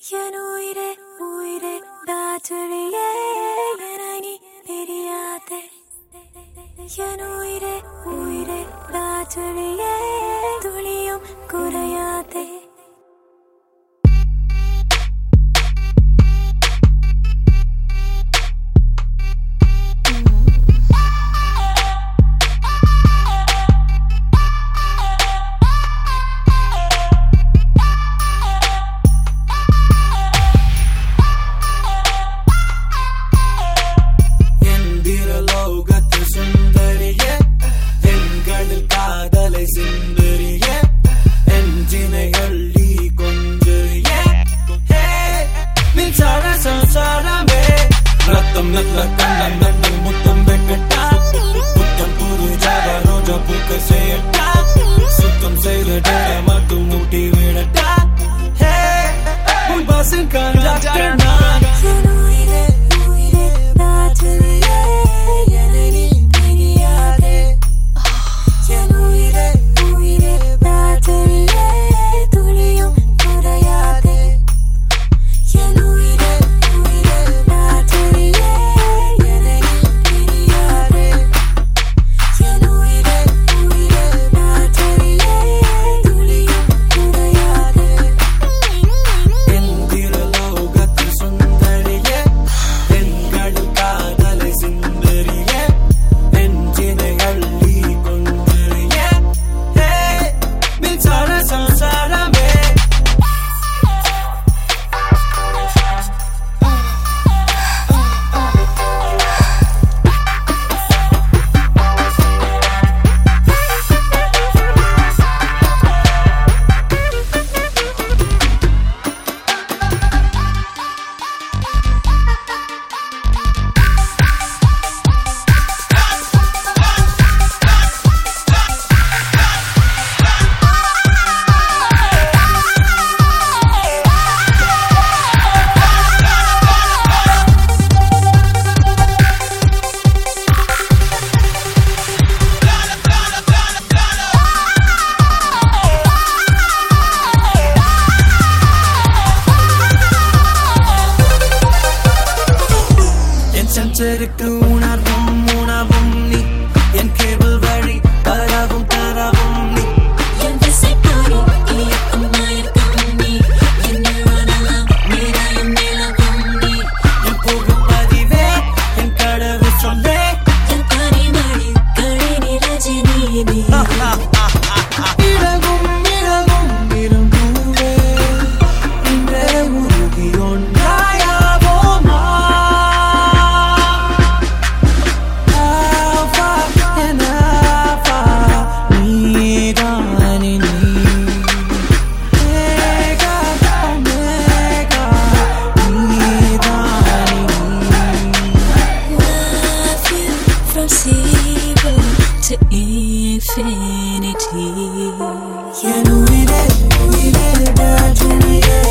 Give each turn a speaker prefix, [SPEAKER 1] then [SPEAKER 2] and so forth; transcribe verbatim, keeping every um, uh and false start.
[SPEAKER 1] என் உயிரே உயிரே ராத்திரியே என்னை நீ பிரியாதே. என் உயிரே உயிரே ராத்திரியே துளியும் குறையாதே.
[SPEAKER 2] சுத்தம் செய்த மட்டும் மூட்டி விடட்டா. பஸ்ஸின் கண்டக்டர் நான்.
[SPEAKER 1] என் உயிரே உயிரே ராத்திரியே என்னை நீ பிரியாதே. என் உயிரே உயிரே ராத்திரியே துளியும் குறையாதே. என் உயிரே உயிரே ராத்திரியே என்னை நீ பிரியாதே. என் உயிரே உயிரே ராத்திரியே துளியும் குறையாதே.
[SPEAKER 2] எந்திர லோகத்தில் சுந்தரியே, எண்களில் காதலை சிந்தரியே, நெஞ்சினை அள்ளி கொன்றியே. மின்சார சம்சாரமே. செருக்கு உணர்வும் உணவும் நீ, என் கேபிள் வழி தரவும் தரவும் நீ.
[SPEAKER 1] என் திசைப்படி இயக்கும் மயக்கம் நீ, என் நிழலாம் நிறையும் நிலவும் நீ.
[SPEAKER 2] என் புகும் பதிவே என் கடவு சொல்லே,
[SPEAKER 1] என் பனிமழை கழினி ரஜினி நீ.
[SPEAKER 2] இழகும் இழகும் இரும்பூவே, இன்றே உருகி ஒன்றாயாவோமா.
[SPEAKER 1] From zero to infinity.
[SPEAKER 2] என் உயிரே உயிரே ராத்திரியே